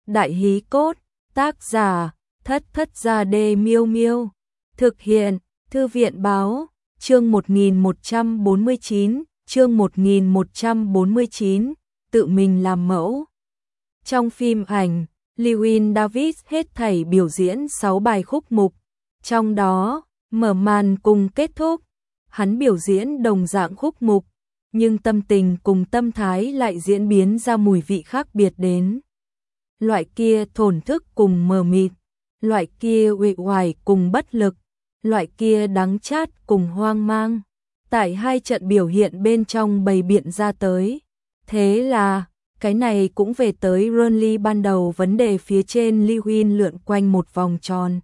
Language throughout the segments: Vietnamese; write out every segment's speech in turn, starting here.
Đại hí cốt, tác giả, Thất Thất Gia Đê Miêu Miêu. Thực hiện, Thư viện báo, chương 1149, chương 1149, tự mình làm mẫu. Trong phim ảnh, Llewyn Davis hết thảy biểu diễn 6 bài khúc mục, trong đó, mở màn cùng kết thúc, hắn biểu diễn đồng dạng khúc mục, nhưng tâm tình cùng tâm thái lại diễn biến ra mùi vị khác biệt đến. Loại kia thổn thức cùng mờ mịt, loại kia uể oải cùng bất lực, loại kia đắng chát cùng hoang mang, tại hai trận biểu hiện bên trong bày biện ra tới. Thế là, cái này cũng về tới Ronly ban đầu vấn đề phía trên. Llewyn lượn quanh một vòng tròn.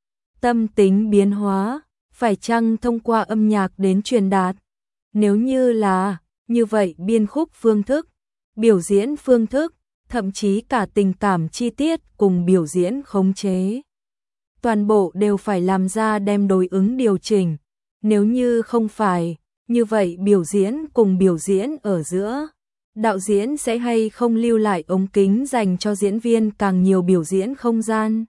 Tâm tính biến hóa, phải chăng thông qua âm nhạc đến truyền đạt? Nếu như là, như vậy biên khúc phương thức, biểu diễn phương thức, thậm chí cả tình cảm chi tiết cùng biểu diễn khống chế, toàn bộ đều phải làm ra đem đối ứng điều chỉnh. Nếu như không phải, như vậy biểu diễn cùng biểu diễn ở giữa, đạo diễn sẽ hay không lưu lại ống kính dành cho diễn viên càng nhiều biểu diễn không gian?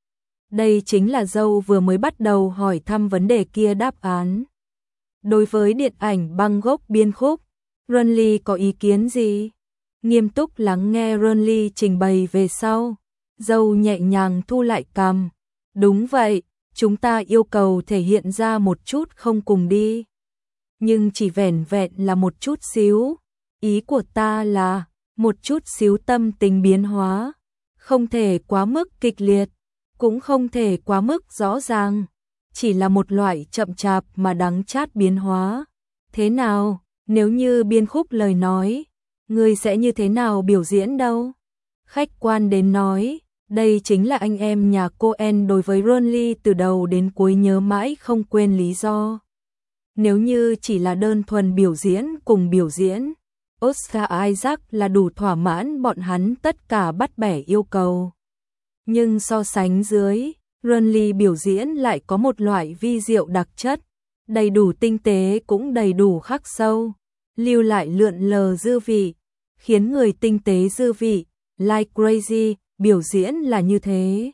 Đây chính là dâu vừa mới bắt đầu hỏi thăm vấn đề kia đáp án. Đối với điện ảnh băng gốc biên khúc, Ronly có ý kiến gì? Nghiêm túc lắng nghe Ronly trình bày về sau, dâu nhẹ nhàng thu lại cằm. Đúng vậy, chúng ta yêu cầu thể hiện ra một chút không cùng đi. Nhưng chỉ vẻn vẹn là một chút xíu. Ý của ta là, một chút xíu tâm tình biến hóa. Không thể quá mức kịch liệt, cũng không thể quá mức rõ ràng. Chỉ là một loại chậm chạp mà đắng chát biến hóa. Thế nào, nếu như biên khúc lời nói, ngươi sẽ như thế nào biểu diễn đâu? Khách quan đến nói, đây chính là anh em nhà Coen đối với Ronly từ đầu đến cuối nhớ mãi không quên lý do. Nếu như chỉ là đơn thuần biểu diễn cùng biểu diễn, Oscar Isaac là đủ thỏa mãn bọn hắn tất cả bắt bẻ yêu cầu. Nhưng so sánh dưới, Ronly biểu diễn lại có một loại vi diệu đặc chất, đầy đủ tinh tế cũng đầy đủ khắc sâu, lưu lại lượn lờ dư vị, khiến người tinh tế dư vị, like crazy, biểu diễn là như thế.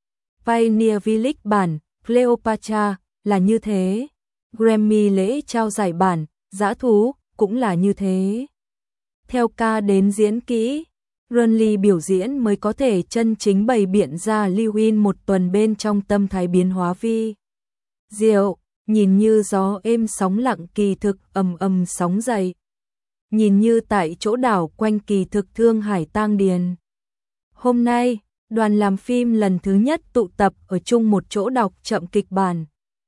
Pioneer Village bản, Cleopatra, là như thế. Grammy lễ trao giải bản, Dã Thú, cũng là như thế. Theo ca đến diễn kỹ, Ronly biểu diễn mới có thể chân chính bày biện ra Llewyn một tuần bên trong tâm thái biến hóa vi diệu, nhìn như gió êm sóng lặng kỳ thực ầm ầm sóng dậy. Nhìn như tại chỗ đảo quanh kỳ thực thương hải tang điền. Hôm nay, đoàn làm phim lần thứ nhất tụ tập ở chung một chỗ đọc chậm kịch bản.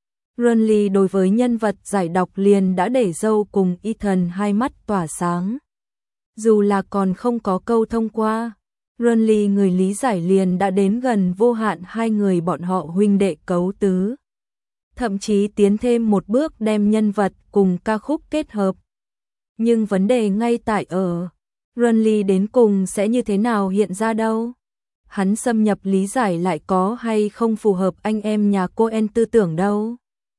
Ronly đối với nhân vật giải đọc liền đã để dâu cùng Ethan hai mắt tỏa sáng. Dù là còn không có câu thông qua, Ronly người lý giải liền đã đến gần vô hạn hai người bọn họ huynh đệ cấu tứ. Thậm chí tiến thêm một bước đem nhân vật cùng ca khúc kết hợp. Nhưng vấn đề ngay tại ở, Ronly đến cùng sẽ như thế nào hiện ra đâu? Hắn xâm nhập lý giải lại có hay không phù hợp anh em nhà Coen tư tưởng đâu?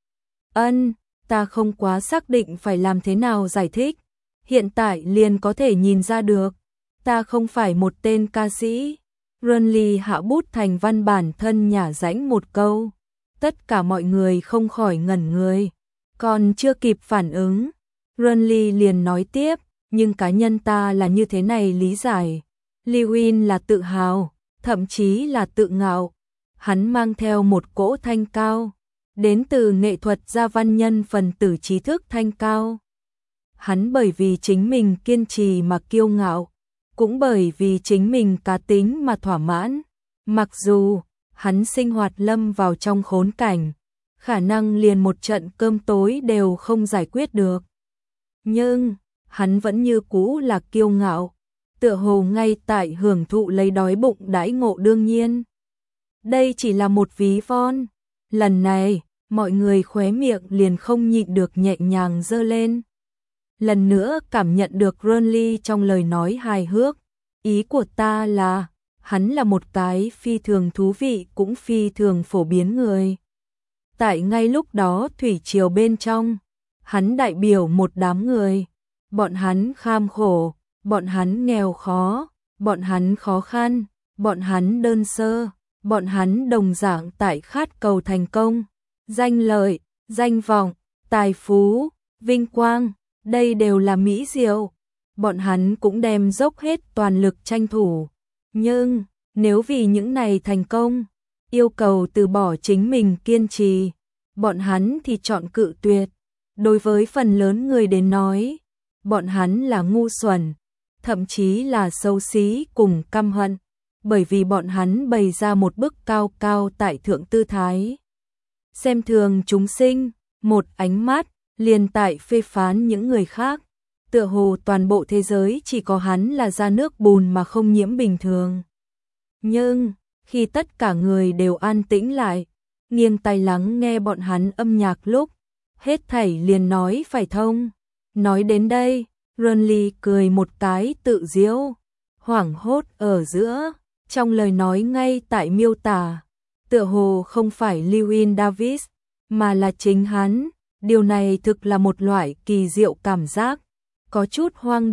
Ta không quá xác định phải làm thế nào giải thích. Hiện tại liền có thể nhìn ra được. Ta không phải một tên ca sĩ. Ronly hạ bút thành văn bản thân nhả rãnh một câu. Tất cả mọi người không khỏi ngẩn người. Còn chưa kịp phản ứng, Ronly liền nói tiếp, nhưng cá nhân ta là như thế này lý giải. Llewyn là tự hào, thậm chí là tự ngạo. Hắn mang theo một cỗ thanh cao, đến từ nghệ thuật gia văn nhân phần tử trí thức thanh cao. Hắn bởi vì chính mình kiên trì mà kiêu ngạo, cũng bởi vì chính mình cá tính mà thỏa mãn. Mặc dù hắn sinh hoạt lâm vào trong khốn cảnh, khả năng liền một trận cơm tối đều không giải quyết được. Nhưng, hắn vẫn như cũ là kiêu ngạo, tựa hồ ngay tại hưởng thụ lấy đói bụng đãi ngộ đương nhiên. Đây chỉ là một ví von. Lần này, mọi người khóe miệng liền không nhịn được nhẹ nhàng giơ lên. Lần nữa cảm nhận được Ronly trong lời nói hài hước. Ý của ta là, hắn là một cái phi thường thú vị cũng phi thường phổ biến người. Tại ngay lúc đó thủy triều bên trong, hắn đại biểu một đám người. Bọn hắn kham khổ, bọn hắn nghèo khó, bọn hắn khó khăn, bọn hắn đơn sơ, bọn hắn đồng dạng tại khát cầu thành công, danh lợi, danh vọng, tài phú, vinh quang, đây đều là mỹ diệu. Bọn hắn cũng đem dốc hết toàn lực tranh thủ. Nhưng, nếu vì những này thành công, yêu cầu từ bỏ chính mình kiên trì, bọn hắn thì chọn cự tuyệt. Đối với phần lớn người đến nói, bọn hắn là ngu xuẩn, thậm chí là xấu xí cùng căm hận, bởi vì bọn hắn bày ra một bức cao cao tại thượng tư thái. Xem thường chúng sinh, một ánh mắt, liền tại phê phán những người khác. Tựa hồ toàn bộ thế giới chỉ có hắn là ra nước bùn mà không nhiễm bình thường. Nhưng, khi tất cả người đều an tĩnh lại, nghiêng tai lắng nghe bọn hắn âm nhạc lúc, hết thảy liền nói phải thông. Nói đến đây, Renly cười một cái tự giễu, hoảng hốt ở giữa, trong lời nói ngay tại miêu tả, tựa hồ không phải Llewyn Davis, mà là chính hắn. Điều này thực là một loại kỳ diệu cảm giác, có chút hoang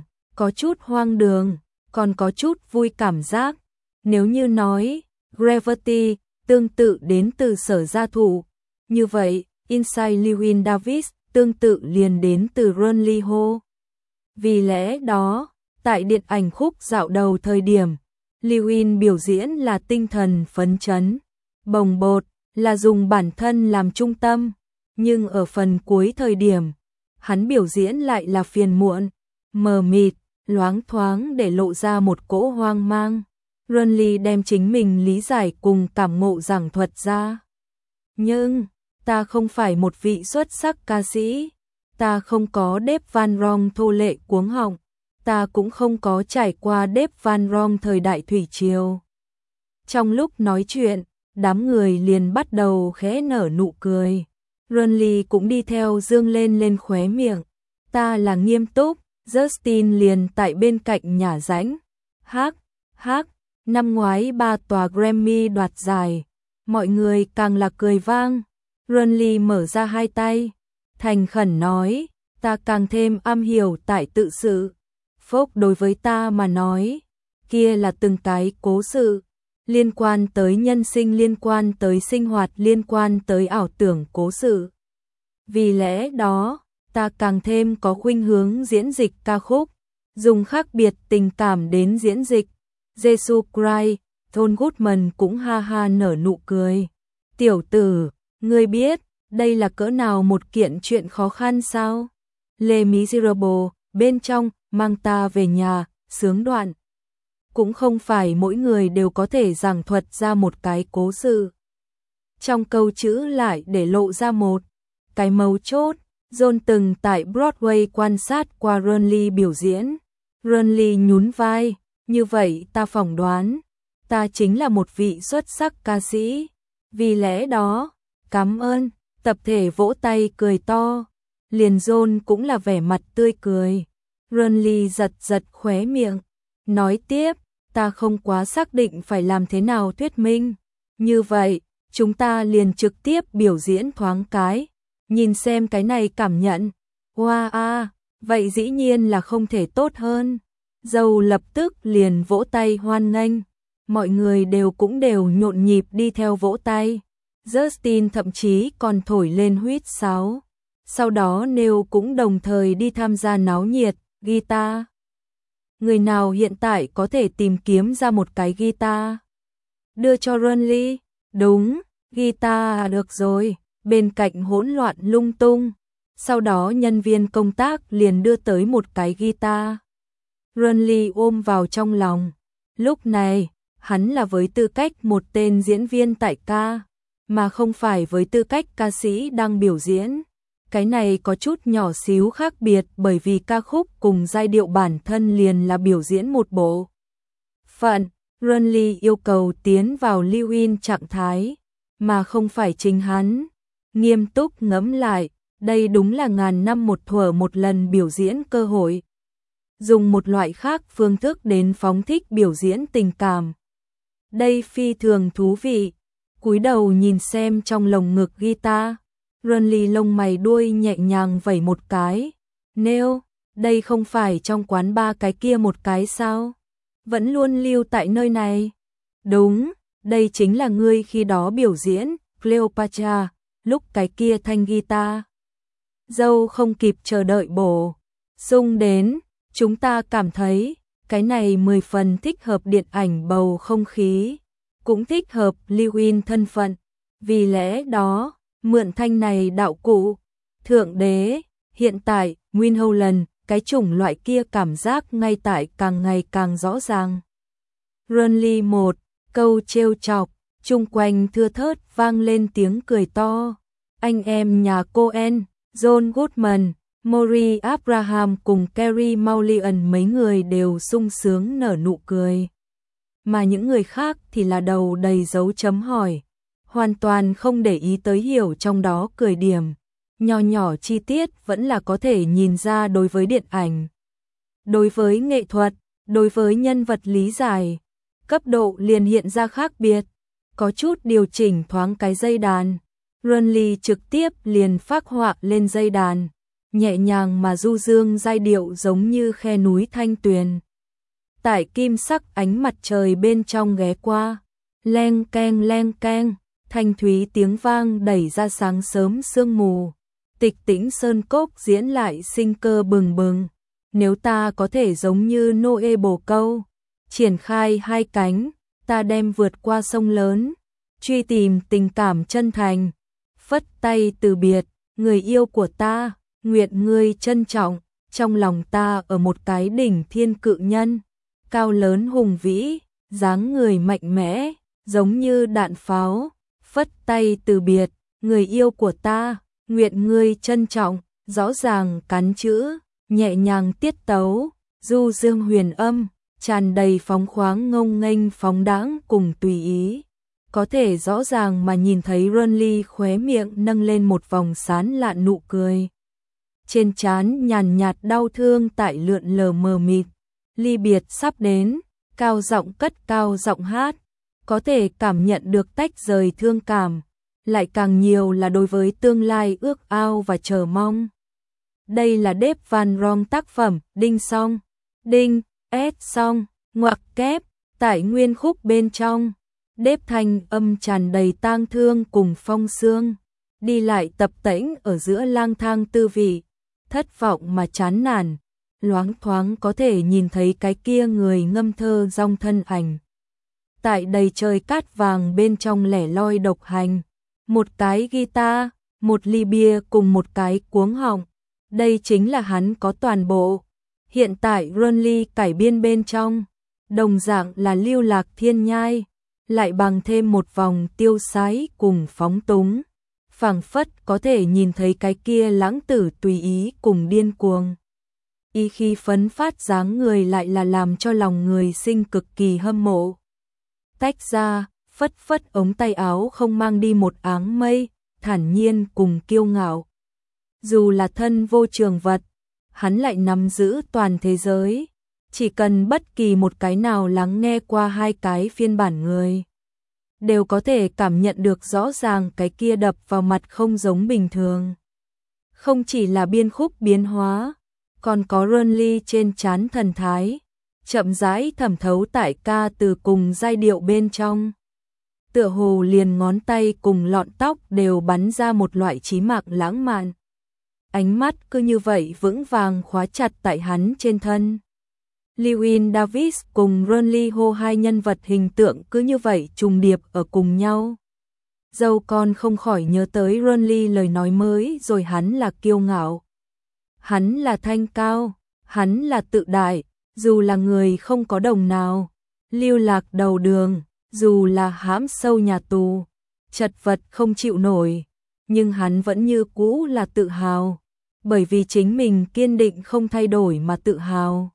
đường, còn có chút vui cảm giác. Nếu như nói, Gravity tương tự đến từ Sở Gia Thụ, như vậy, Inside Llewyn Davis tương tự liền đến từ Renly Ho. Vì lẽ đó, tại điện ảnh khúc dạo đầu thời điểm, Llewyn biểu diễn là tinh thần phấn chấn, bồng bột, là dùng bản thân làm trung tâm, nhưng ở phần cuối thời điểm, hắn biểu diễn lại là phiền muộn, mờ mịt, loáng thoáng để lộ ra một cỗ hoang mang. Renly đem chính mình lý giải cùng cảm ngộ giảng thuật ra. Nhưng, ta không phải một vị xuất sắc ca sĩ, ta không có Dave Van Ronk thô lệ cuống họng, ta cũng không có trải qua Dave Van Ronk thời đại thủy triều. Trong lúc nói chuyện, đám người liền bắt đầu khẽ nở nụ cười. Renly cũng đi theo dương lên khóe miệng. Ta là nghiêm túc, Justin liền tại bên cạnh nhả rãnh. Hắc, năm ngoái 3 tòa Grammy đoạt giải, mọi người càng là cười vang. Renly mở ra hai tay, thành khẩn nói, ta càng thêm am hiểu tại tự sự. Phốc đối với ta mà nói, kia là từng cái cố sự, liên quan tới nhân sinh, liên quan tới sinh hoạt, liên quan tới ảo tưởng cố sự. Vì lẽ đó, ta càng thêm có khuynh hướng diễn dịch ca khúc, dùng khác biệt tình cảm đến diễn dịch. Jesus Christ, John Goodman cũng ha ha nở nụ cười. Tiểu tử, ngươi biết, đây là cỡ nào một kiện chuyện khó khăn sao? Les Miserables, bên trong, mang ta về nhà, sướng đoạn. Cũng không phải mỗi người đều có thể giảng thuật ra một cái cố sự. Trong câu chữ lại để lộ ra một cái mấu chốt. John từng tại Broadway quan sát qua Renly biểu diễn. Renly nhún vai, như vậy ta phỏng đoán, ta chính là một vị xuất sắc ca sĩ. Vì lẽ đó, cảm ơn, tập thể vỗ tay cười to. Liền John cũng là vẻ mặt tươi cười. Renly giật khóe miệng, nói tiếp, ta không quá xác định phải làm thế nào thuyết minh. Như vậy, chúng ta liền trực tiếp biểu diễn thoáng cái, nhìn xem cái này cảm nhận. Wow, vậy dĩ nhiên là không thể tốt hơn. Dâu lập tức liền vỗ tay hoan nghênh, mọi người cũng đều nhộn nhịp đi theo vỗ tay. Justin thậm chí còn thổi lên huýt sáo. Sau đó Neil cũng đồng thời đi tham gia náo nhiệt, guitar. Người nào hiện tại có thể tìm kiếm ra một cái guitar? Đưa cho Renly. Đúng, guitar được rồi. Bên cạnh hỗn loạn lung tung. Sau đó nhân viên công tác liền đưa tới một cái guitar. Renly ôm vào trong lòng. Lúc này, hắn là với tư cách một tên diễn viên tại ca, mà không phải với tư cách ca sĩ đang biểu diễn. Cái này có chút nhỏ xíu khác biệt bởi vì ca khúc cùng giai điệu bản thân liền là biểu diễn một bộ phận. Renly yêu cầu tiến vào Llewyn trạng thái, mà không phải chính hắn. Nghiêm túc ngẫm lại, đây đúng là ngàn năm một thuở một lần biểu diễn cơ hội. Dùng một loại khác phương thức đến phóng thích biểu diễn tình cảm. Đây phi thường thú vị. Cúi đầu nhìn xem trong lồng ngực guitar. Renly lông mày đuôi nhẹ nhàng vẩy một cái. Neil, đây không phải trong quán bar cái kia một cái sao? vẫn luôn lưu tại nơi này. Đúng, đây chính là ngươi khi đó biểu diễn, Cleopatra, lúc cái kia thanh guitar. Dâu không kịp chờ đợi bổ sung đến, chúng ta cảm thấy cái này 10 phần thích hợp điện ảnh bầu không khí, cũng thích hợp Lewin thân phận. Vì lẽ đó, mượn thanh này đạo cụ, thượng đế, hiện tại, Nguyên Holland, cái chủng loại kia cảm giác ngay tại càng ngày càng rõ ràng. Runly 1, câu trêu chọc, chung quanh thưa thớt vang lên tiếng cười to. Anh em nhà Coen, John Goodman, Maury Abraham cùng Carey Mulligan mấy người đều sung sướng nở nụ cười. Mà những người khác thì là đầu đầy dấu chấm hỏi, hoàn toàn không để ý tới hiểu trong đó cười điểm. Nho nhỏ chi tiết vẫn là có thể nhìn ra đối với điện ảnh. Đối với nghệ thuật, đối với nhân vật lý giải, cấp độ liền hiện ra khác biệt. Có chút điều chỉnh thoáng cái dây đàn. Runly trực tiếp liền phác họa lên dây đàn, nhẹ nhàng mà du dương giai điệu giống như khe núi thanh tuyền. Tại kim sắc ánh mặt trời bên trong ghé qua, leng keng, thanh thúy tiếng vang đẩy ra sáng sớm sương mù. Tịch tĩnh sơn cốc diễn lại sinh cơ bừng bừng. Nếu ta có thể giống như Noe bồ câu, triển khai hai cánh, ta đem vượt qua sông lớn, truy tìm tình cảm chân thành. Phất tay từ biệt, người yêu của ta, nguyện ngươi trân trọng, trong lòng ta ở một cái đỉnh thiên cự nhân, cao lớn hùng vĩ, dáng người mạnh mẽ, giống như đạn pháo. Phất tay từ biệt, người yêu của ta, nguyện ngươi trân trọng, rõ ràng cắn chữ, nhẹ nhàng tiết tấu, du dương huyền âm, tràn đầy phóng khoáng ngông nghênh phóng đãng cùng tùy ý. Có thể rõ ràng mà nhìn thấy Runly khóe miệng nâng lên một vòng sán lạn nụ cười. Trên trán nhàn nhạt đau thương tại lượn lờ mờ mịt. Ly biệt sắp đến, cao giọng cất cao giọng hát. Có thể cảm nhận được tách rời thương cảm, lại càng nhiều là đối với tương lai ước ao và chờ mong. Đây là Dave Van Ron tác phẩm, đinh song, đinh, s song, ngoặc kép, tại nguyên khúc bên trong. Đếp thanh âm tràn đầy tang thương cùng phong sương, đi lại tập tễnh ở giữa lang thang tư vị, thất vọng mà chán nản, loáng thoáng có thể nhìn thấy cái kia người ngâm thơ dong thân ảnh. Tại đầy trời cát vàng bên trong lẻ loi độc hành, một cái guitar, một ly bia cùng một cái cuống họng, đây chính là hắn có toàn bộ. Hiện tại Runly cải biên bên trong, đồng dạng là lưu lạc thiên nhai, lại bằng thêm một vòng tiêu sái cùng phóng túng, phảng phất có thể nhìn thấy cái kia lãng tử tùy ý cùng điên cuồng. Y khi phấn phát dáng người lại là làm cho lòng người sinh cực kỳ hâm mộ. Tách ra, phất phất ống tay áo không mang đi một áng mây, thản nhiên cùng kiêu ngạo. Dù là thân vô trường vật, hắn lại nắm giữ toàn thế giới. Chỉ cần bất kỳ một cái nào lắng nghe qua hai cái phiên bản người, đều có thể cảm nhận được rõ ràng cái kia đập vào mặt không giống bình thường. Không chỉ là biên khúc biến hóa, còn có Runly trên trán thần thái, chậm rãi thẩm thấu tại ca từ cùng giai điệu bên trong. Tựa hồ liền ngón tay cùng lọn tóc đều bắn ra một loại trí mạng lãng mạn. Ánh mắt cứ như vậy vững vàng khóa chặt tại hắn trên thân. Llewyn Davis cùng Runly Ho hai nhân vật hình tượng cứ như vậy trùng điệp ở cùng nhau. Dâu con không khỏi nhớ tới Runly lời nói mới rồi, hắn là kiêu ngạo, hắn là thanh cao, hắn là tự đại, dù là người không có đồng nào, lưu lạc đầu đường, dù là hãm sâu nhà tù, chật vật không chịu nổi, nhưng hắn vẫn như cũ là tự hào, bởi vì chính mình kiên định không thay đổi mà tự hào.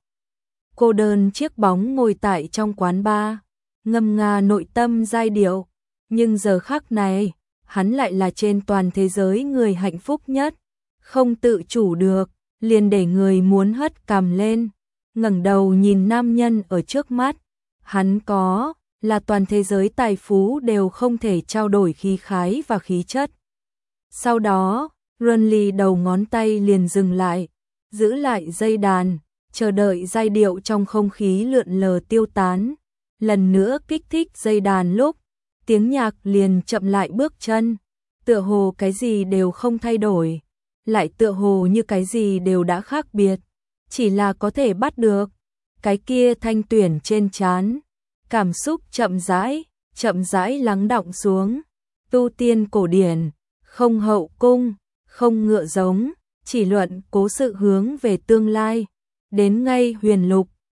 Cô đơn chiếc bóng ngồi tại trong quán bar, ngâm nga nội tâm giai điệu, nhưng giờ khắc này, hắn lại là trên toàn thế giới người hạnh phúc nhất, không tự chủ được, liền để người muốn hất cằm lên, ngẩng đầu nhìn nam nhân ở trước mắt, hắn có, là toàn thế giới tài phú đều không thể trao đổi khí khái và khí chất. Sau đó, Runly đầu ngón tay liền dừng lại, giữ lại dây đàn, chờ đợi giai điệu trong không khí lượn lờ tiêu tán, lần nữa kích thích dây đàn lúc, tiếng nhạc liền chậm lại bước chân, tựa hồ cái gì đều không thay đổi, lại tựa hồ như cái gì đều đã khác biệt, chỉ là có thể bắt được, cái kia thanh tuyển trên trán, cảm xúc chậm rãi lắng đọng xuống, tu tiên cổ điển, không hậu cung, không ngựa giống, chỉ luận cố sự hướng về tương lai, đến ngay huyền lục,